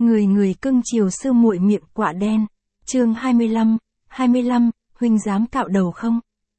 Người người cưng chiều sư muội miệng quạ đen. Chương 25, huynh dám cạo đầu không?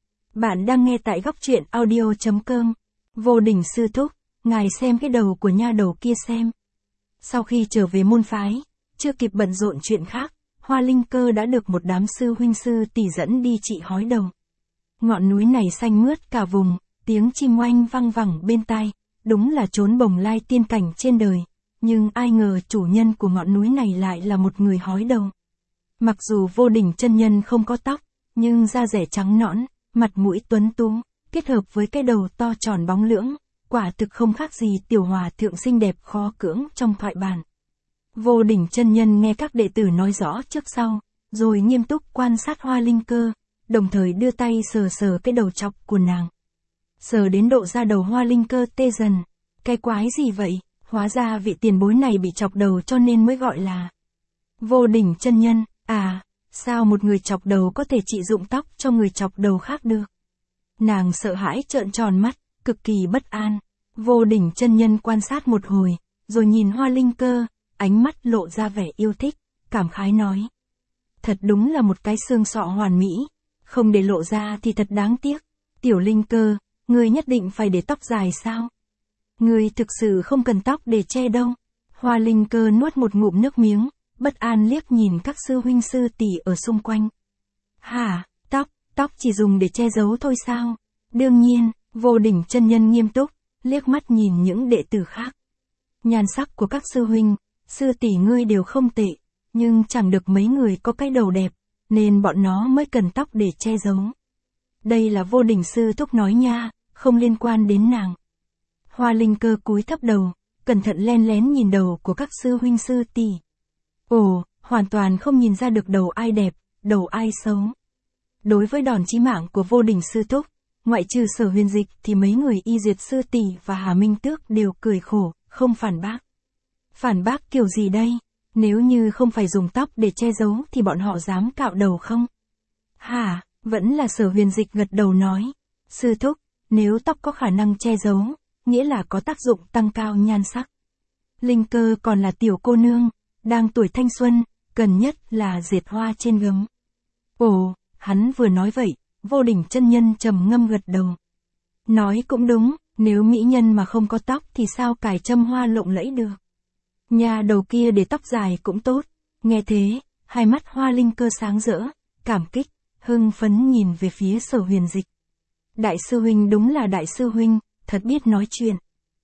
Bạn đang nghe tại góc truyện audio.com. Vô Đỉnh sư thúc, ngài xem cái đầu của nha đầu kia xem. Sau khi trở về môn phái, chưa kịp bận rộn chuyện khác, Hoa Linh Cơ đã được một đám sư huynh sư tỷ dẫn đi trị hói đầu. Ngọn núi này xanh mướt cả vùng, tiếng chim oanh vang vẳng bên tai, đúng là chốn bồng lai tiên cảnh trên đời. Nhưng ai ngờ chủ nhân của ngọn núi này lại là một người hói đầu. Mặc dù Vô Đỉnh chân nhân không có tóc, nhưng da rẻ trắng nõn, mặt mũi tuấn tú, kết hợp với cái đầu to tròn bóng lưỡng, quả thực không khác gì tiểu hòa thượng xinh đẹp khó cưỡng trong thoại bản. Vô Đỉnh chân nhân nghe các đệ tử nói rõ trước sau, rồi nghiêm túc quan sát Hoa Linh Cơ, đồng thời đưa tay sờ sờ cái đầu chọc của nàng. Sờ đến độ da đầu Hoa Linh Cơ tê dần. Cái quái gì vậy? Hóa ra vị tiền bối này bị chọc đầu cho nên mới gọi là Vô Đỉnh chân nhân. À, sao một người chọc đầu có thể trị dụng tóc cho người chọc đầu khác được? Nàng sợ hãi trợn tròn mắt, cực kỳ bất an. Vô Đỉnh chân nhân quan sát một hồi, rồi nhìn Hoa Linh Cơ, ánh mắt lộ ra vẻ yêu thích, cảm khái nói. Thật đúng là một cái xương sọ hoàn mỹ, không để lộ ra thì thật đáng tiếc. Tiểu Linh Cơ, ngươi nhất định phải để tóc dài sao? Ngươi thực sự không cần tóc để che đâu. Hoa Linh Cơ nuốt một ngụm nước miếng, bất an liếc nhìn các sư huynh sư tỷ ở xung quanh. Hả, tóc chỉ dùng để che giấu thôi sao? Đương nhiên, Vô Đỉnh chân nhân nghiêm túc, liếc mắt nhìn những đệ tử khác. Nhan sắc của các sư huynh, sư tỷ ngươi đều không tệ, nhưng chẳng được mấy người có cái đầu đẹp, nên bọn nó mới cần tóc để che giấu. Đây là Vô Đỉnh sư thúc nói nha, không liên quan đến nàng. Hoa Linh Cơ cúi thấp đầu, cẩn thận len lén nhìn đầu của các sư huynh sư tỷ. Ồ, hoàn toàn không nhìn ra được đầu ai đẹp, đầu ai xấu. Đối với đòn chí mạng của Vô Đỉnh sư thúc, ngoại trừ Sở Huyền Dịch thì mấy người Y Duyệt sư tỷ và Hà Minh Tước đều cười khổ, không phản bác. Phản bác kiểu gì đây? Nếu như không phải dùng tóc để che giấu thì bọn họ dám cạo đầu không? Hả, vẫn là Sở Huyền Dịch gật đầu nói. Sư thúc, nếu tóc có khả năng che giấu, nghĩa là có tác dụng tăng cao nhan sắc. Linh Cơ còn là tiểu cô nương, đang tuổi thanh xuân, cần nhất là diệt hoa trên gấm. Ồ, hắn vừa nói vậy, Vô Đỉnh chân nhân trầm ngâm gật đầu. Nói cũng đúng, nếu mỹ nhân mà không có tóc thì sao cài châm hoa lộng lẫy được. Nhà đầu kia để tóc dài cũng tốt. Nghe thế, hai mắt Hoa Linh Cơ sáng rỡ, cảm kích, hưng phấn nhìn về phía Sở Huyền Dịch. Đại sư huynh đúng là đại sư huynh, thật biết nói chuyện.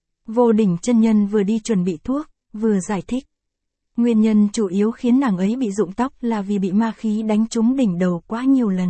Vô Đỉnh chân nhân vừa đi chuẩn bị thuốc, vừa giải thích. Nguyên nhân chủ yếu khiến nàng ấy bị rụng tóc là vì bị ma khí đánh trúng đỉnh đầu quá nhiều lần.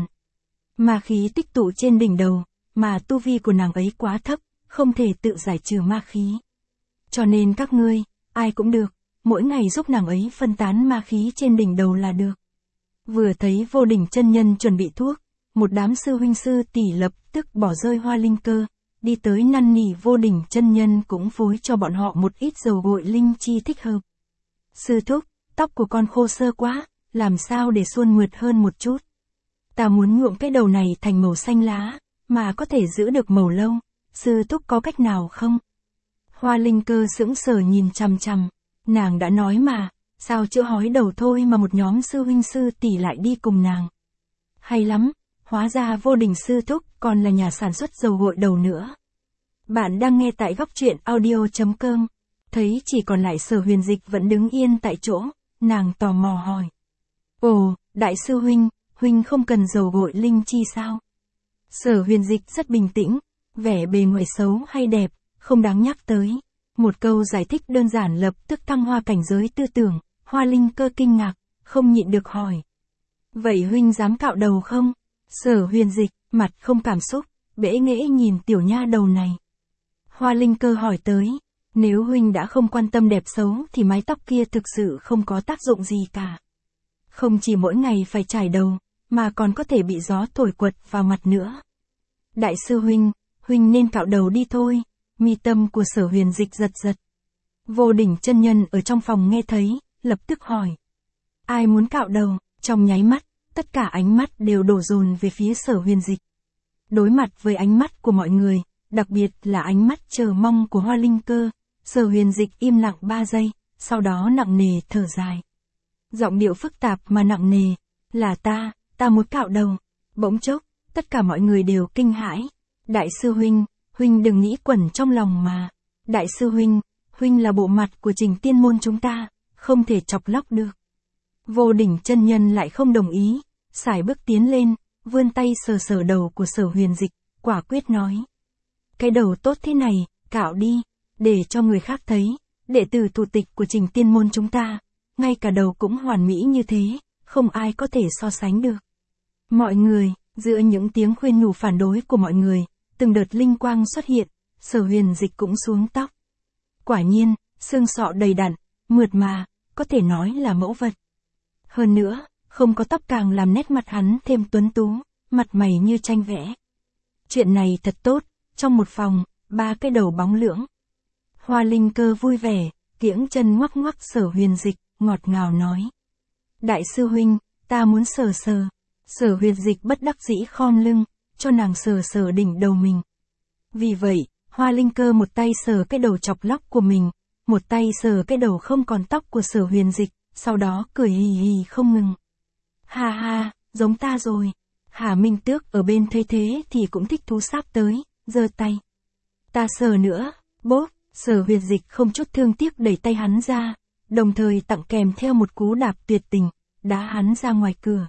Ma khí tích tụ trên đỉnh đầu, mà tu vi của nàng ấy quá thấp, không thể tự giải trừ ma khí. Cho nên các ngươi, ai cũng được, mỗi ngày giúp nàng ấy phân tán ma khí trên đỉnh đầu là được. Vừa thấy Vô Đỉnh chân nhân chuẩn bị thuốc, một đám sư huynh sư tỷ lập tức bỏ rơi Hoa Linh Cơ, đi tới năn nỉ Vô Đỉnh chân nhân cũng phối cho bọn họ một ít dầu gội linh chi thích hợp. Sư thúc, tóc của con khô sơ quá, làm sao để suôn mượt hơn một chút. Ta muốn nhuộm cái đầu này thành màu xanh lá, mà có thể giữ được màu lâu, sư thúc có cách nào không? Hoa Linh Cơ sững sờ nhìn chằm chằm, nàng đã nói mà, sao chữa hói đầu thôi mà một nhóm sư huynh sư tỷ lại đi cùng nàng. Hay lắm, hóa ra Vô Đỉnh sư thúc còn là nhà sản xuất dầu gội đầu nữa. Bạn đang nghe tại góc truyện audio.com. Thấy chỉ còn lại Sở Huyền Dịch vẫn đứng yên tại chỗ, nàng tò mò hỏi. Ồ, đại sư huynh, huynh không cần dầu gội linh chi sao? Sở Huyền Dịch rất bình tĩnh, vẻ bề ngoài xấu hay đẹp, không đáng nhắc tới. Một câu giải thích đơn giản lập tức thăng hoa cảnh giới tư tưởng, Hoa Linh Cơ kinh ngạc, không nhịn được hỏi. Vậy huynh dám cạo đầu không? Sở Huyền Dịch, mặt không cảm xúc, bẽ nghễ nhìn tiểu nha đầu này. Hoa Linh Cơ hỏi tới, nếu huynh đã không quan tâm đẹp xấu thì mái tóc kia thực sự không có tác dụng gì cả. Không chỉ mỗi ngày phải chải đầu, mà còn có thể bị gió thổi quật vào mặt nữa. Đại sư huynh nên cạo đầu đi thôi. Mi tâm của Sở Huyền Dịch giật giật. Vô Đỉnh chân nhân ở trong phòng nghe thấy, lập tức hỏi. Ai muốn cạo đầu? Trong nháy mắt, tất cả ánh mắt đều đổ dồn về phía Sở Huyền Dịch. Đối mặt với ánh mắt của mọi người, đặc biệt là ánh mắt chờ mong của Hoa Linh Cơ, Sở Huyền Dịch im lặng 3 giây, sau đó nặng nề thở dài. Giọng điệu phức tạp mà nặng nề, là ta muốn cạo đầu. Bỗng chốc, tất cả mọi người đều kinh hãi. Đại sư huynh đừng nghĩ quẩn trong lòng mà. Đại sư huynh là bộ mặt của Trình Tiên môn chúng ta, không thể chọc lóc được. Vô Đỉnh chân nhân lại không đồng ý, sải bước tiến lên, vươn tay sờ sờ đầu của Sở Huyền Dịch, quả quyết nói. Cái đầu tốt thế này, cạo đi, để cho người khác thấy, đệ tử thủ tịch của Trình Tiên môn chúng ta, ngay cả đầu cũng hoàn mỹ như thế, không ai có thể so sánh được. Mọi người, giữa những tiếng khuyên nhủ phản đối của mọi người, từng đợt linh quang xuất hiện, Sở Huyền Dịch cũng xuống tóc. Quả nhiên, xương sọ đầy đặn, mượt mà, có thể nói là mẫu vật. Hơn nữa, không có tóc càng làm nét mặt hắn thêm tuấn tú, mặt mày như tranh vẽ. Chuyện này thật tốt, trong một phòng, 3 cái đầu bóng lưỡng. Hoa Linh Cơ vui vẻ, kiễng chân ngoắc ngoắc Sở Huyền Dịch, ngọt ngào nói. Đại sư huynh, ta muốn sờ sờ. Sở Huyền Dịch bất đắc dĩ khom lưng, cho nàng sờ sờ đỉnh đầu mình. Vì vậy, Hoa Linh Cơ một tay sờ cái đầu chọc lóc của mình, một tay sờ cái đầu không còn tóc của Sở Huyền Dịch, sau đó cười hì hì không ngừng. Ha ha, giống ta rồi. Hà Minh Tước ở bên thấy thế thì cũng thích thú sáp tới, giơ tay. Ta sờ nữa, bốp, Sở Huyền Dịch không chút thương tiếc đẩy tay hắn ra, đồng thời tặng kèm theo một cú đạp tuyệt tình, đá hắn ra ngoài cửa.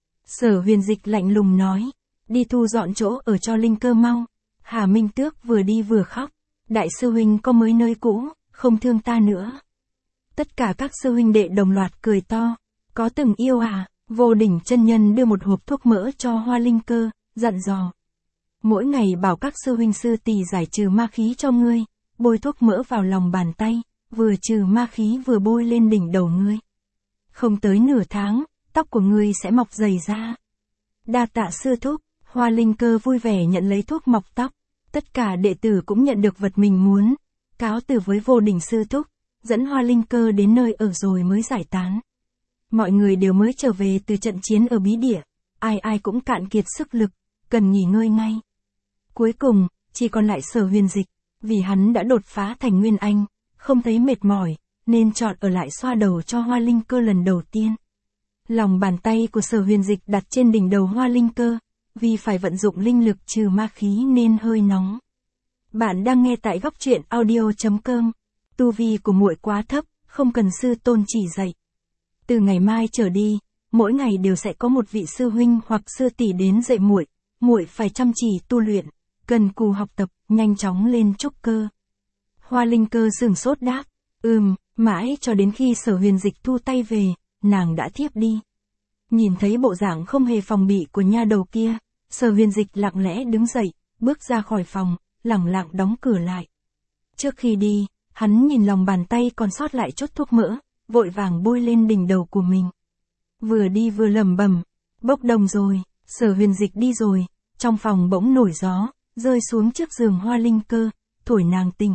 Sở Huyền Dịch lạnh lùng nói, đi thu dọn chỗ ở cho Linh Cơ mau. Hà Minh Tước vừa đi vừa khóc, đại sư huynh có mới nơi cũ, không thương ta nữa. Tất cả các sư huynh đệ đồng loạt cười to, có từng yêu à? Vô Đỉnh chân nhân đưa một hộp thuốc mỡ cho Hoa Linh Cơ, dặn dò. Mỗi ngày bảo các sư huynh sư tỷ giải trừ ma khí cho ngươi, bôi thuốc mỡ vào lòng bàn tay, vừa trừ ma khí vừa bôi lên đỉnh đầu ngươi. Không tới nửa tháng, tóc của ngươi sẽ mọc dày ra. Đa tạ sư thúc, Hoa Linh Cơ vui vẻ nhận lấy thuốc mọc tóc. Tất cả đệ tử cũng nhận được vật mình muốn, cáo từ với Vô Đỉnh sư thúc, dẫn Hoa Linh Cơ đến nơi ở rồi mới giải tán. Mọi người đều mới trở về từ trận chiến ở bí địa, ai cũng cạn kiệt sức lực, cần nghỉ ngơi ngay. Cuối cùng, chỉ còn lại Sở Huyền Dịch, vì hắn đã đột phá thành Nguyên Anh, không thấy mệt mỏi, nên chọn ở lại xoa đầu cho Hoa Linh Cơ lần đầu tiên. Lòng bàn tay của Sở Huyền Dịch đặt trên đỉnh đầu Hoa Linh Cơ, vì phải vận dụng linh lực trừ ma khí nên hơi nóng. Bạn đang nghe tại góc truyện audio.com. Tu vi của muội quá thấp, không cần sư tôn chỉ dạy. Từ ngày mai trở đi, mỗi ngày đều sẽ có một vị sư huynh hoặc sư tỷ đến dạy muội, muội phải chăm chỉ tu luyện, cần cù học tập, nhanh chóng lên trúc cơ. Hoa Linh Cơ sửng sốt đáp, mãi cho đến khi Sở Huyền Dịch thu tay về, nàng đã thiếp đi. Nhìn thấy bộ dạng không hề phòng bị của nha đầu kia, Sở Huyền Dịch lặng lẽ đứng dậy, bước ra khỏi phòng, lẳng lặng đóng cửa lại. Trước khi đi, hắn nhìn lòng bàn tay còn sót lại chút thuốc mỡ, vội vàng bôi lên đỉnh đầu của mình. Vừa đi vừa lẩm bẩm, bốc đồng rồi, Sở Huyền Dịch đi rồi, trong phòng bỗng nổi gió, rơi xuống trước giường Hoa Linh Cơ, thổi nàng tỉnh.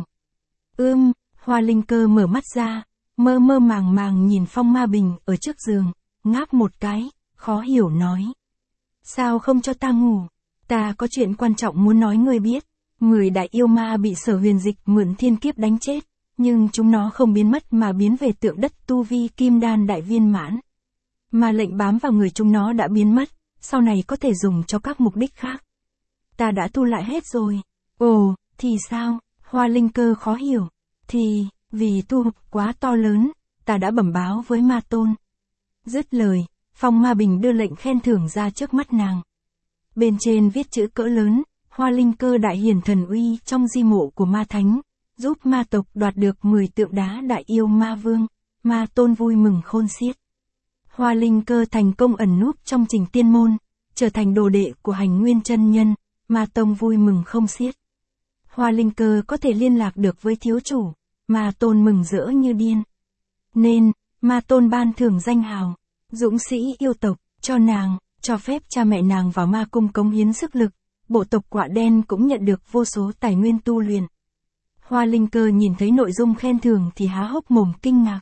Hoa Linh Cơ mở mắt ra, mơ mơ màng màng nhìn phong ma bình ở trước giường, ngáp một cái, khó hiểu nói. Sao không cho ta ngủ? Ta có chuyện quan trọng muốn nói ngươi biết. Người đại yêu ma bị Sở Huyền Dịch mượn thiên kiếp đánh chết, nhưng chúng nó không biến mất mà biến về tượng đất tu vi kim đan đại viên mãn. Mà lệnh bám vào người chúng nó đã biến mất, sau này có thể dùng cho các mục đích khác. Ta đã thu lại hết rồi. Ồ, thì sao? Hoa Linh Cơ khó hiểu. Thì, vì tu quá to lớn, ta đã bẩm báo với ma tôn. Dứt lời, phong ma bình đưa lệnh khen thưởng ra trước mắt nàng. Bên trên viết chữ cỡ lớn, Hoa Linh Cơ đại hiển thần uy trong di mộ của ma thánh, giúp ma tộc đoạt được 10 tượng đá đại yêu ma vương, ma tôn vui mừng khôn xiết. Hoa Linh Cơ thành công ẩn núp trong Trình Tiên môn, trở thành đồ đệ của Hành Nguyên chân nhân, ma tông vui mừng không xiết. Hoa Linh Cơ có thể liên lạc được với thiếu chủ, ma tôn mừng rỡ như điên. Nên, ma tôn ban thưởng danh hào, dũng sĩ yêu tộc, cho nàng, cho phép cha mẹ nàng vào ma cung cống hiến sức lực, bộ tộc Quạ Đen cũng nhận được vô số tài nguyên tu luyện. Hoa Linh Cơ nhìn thấy nội dung khen thưởng thì há hốc mồm kinh ngạc.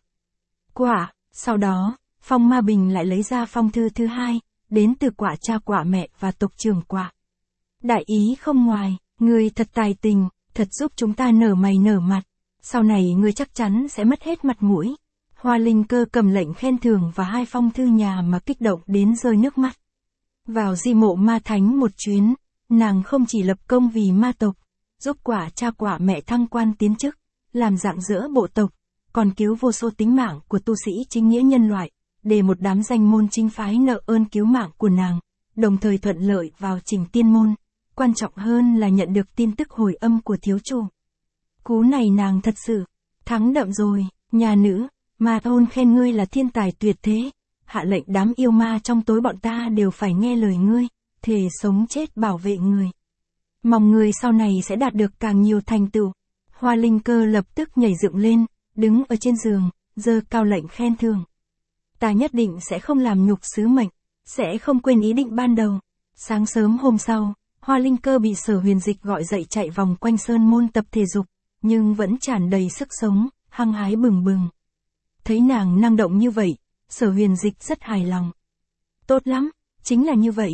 Sau đó, Phong Ma Bình lại lấy ra phong thư thứ hai, đến từ Quạ cha Quạ mẹ và tộc trưởng Quạ. Đại ý không ngoài, ngươi thật tài tình, thật giúp chúng ta nở mày nở mặt, sau này ngươi chắc chắn sẽ mất hết mặt mũi, Hoa Linh Cơ cầm lệnh khen thưởng và 2 phong thư nhà mà kích động đến rơi nước mắt. Vào di mộ ma thánh một chuyến, nàng không chỉ lập công vì ma tộc, giúp quả cha quả mẹ thăng quan tiến chức, làm rạng rỡ bộ tộc, còn cứu vô số tính mạng của tu sĩ chính nghĩa nhân loại, để một đám danh môn chính phái nợ ơn cứu mạng của nàng, đồng thời thuận lợi vào trình tiên môn. Quan trọng hơn là nhận được tin tức hồi âm của thiếu chủ. Cú này nàng thật sự thắng đậm rồi. Nhà nữ, Ma Thôn khen ngươi là thiên tài tuyệt thế, hạ lệnh đám yêu ma trong tối bọn ta đều phải nghe lời ngươi, thề sống chết bảo vệ người. Mong ngươi sau này sẽ đạt được càng nhiều thành tựu. Hoa Linh Cơ lập tức nhảy dựng lên, đứng ở trên giường, giơ cao lệnh khen thưởng. Ta nhất định sẽ không làm nhục sứ mệnh, sẽ không quên ý định ban đầu. Sáng sớm hôm sau, Hoa Linh Cơ bị Sở Huyền Dịch gọi dậy chạy vòng quanh sơn môn tập thể dục, nhưng vẫn tràn đầy sức sống, hăng hái bừng bừng. Thấy nàng năng động như vậy, Sở Huyền Dịch rất hài lòng. Tốt lắm, chính là như vậy.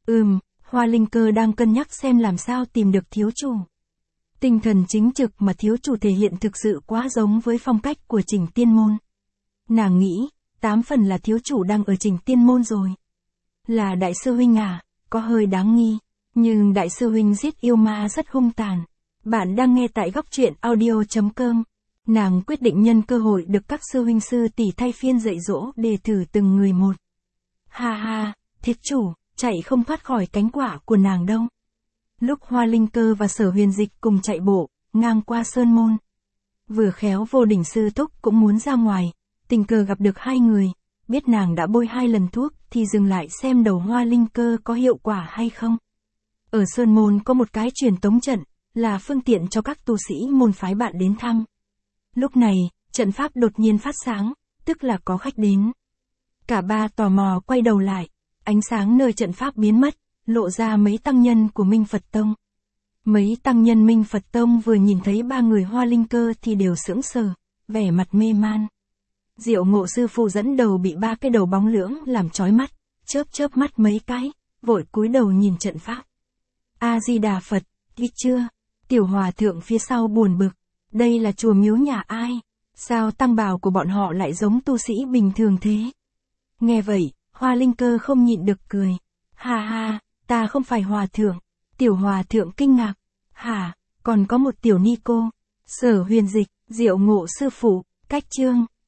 Hoa Linh Cơ đang cân nhắc xem làm sao tìm được thiếu chủ. Tinh thần chính trực mà thiếu chủ thể hiện thực sự quá giống với phong cách của Trình Tiên Môn. Nàng nghĩ, 8 phần là thiếu chủ đang ở Trình Tiên Môn rồi. Là đại sư huynh à, có hơi đáng nghi, nhưng đại sư huynh giết yêu ma rất hung tàn. Bạn đang nghe tại góc truyện audio.com. Nàng quyết định nhân cơ hội được các sư huynh sư tỷ thay phiên dạy dỗ để thử từng người một. Ha ha, thiết chủ, chạy không thoát khỏi cánh quả của nàng đâu. Lúc Hoa Linh Cơ và Sở Huyền Dịch cùng chạy bộ, ngang qua sơn môn. Vừa khéo Vô Đỉnh sư thúc cũng muốn ra ngoài, tình cờ gặp được 2 người, biết nàng đã bôi 2 lần thuốc thì dừng lại xem đầu Hoa Linh Cơ có hiệu quả hay không. Ở sơn môn có một cái truyền tống trận, là phương tiện cho các tu sĩ môn phái bạn đến thăm. Lúc này, trận pháp đột nhiên phát sáng, tức là có khách đến. Cả ba tò mò quay đầu lại, ánh sáng nơi trận pháp biến mất, lộ ra mấy tăng nhân của Minh Phật Tông. Mấy tăng nhân Minh Phật Tông vừa nhìn thấy 3 người Hoa Linh Cơ thì đều sững sờ, vẻ mặt mê man. Diệu Ngộ sư phụ dẫn đầu bị 3 cái đầu bóng lưỡng làm chói mắt, chớp mắt mấy cái, vội cúi đầu nhìn trận pháp. A Di Đà Phật, đi chưa? Tiểu hòa thượng phía sau buồn bực, đây là chùa miếu nhà ai? Sao tăng bào của bọn họ lại giống tu sĩ bình thường thế? Nghe vậy, Hoa Linh Cơ không nhịn được cười. Ha ha, ta không phải hòa thượng. Tiểu hòa thượng kinh ngạc. Hả, còn có một tiểu ni cô. Sở Huyền Dịch, Diệu Ngộ sư phụ, cách chương.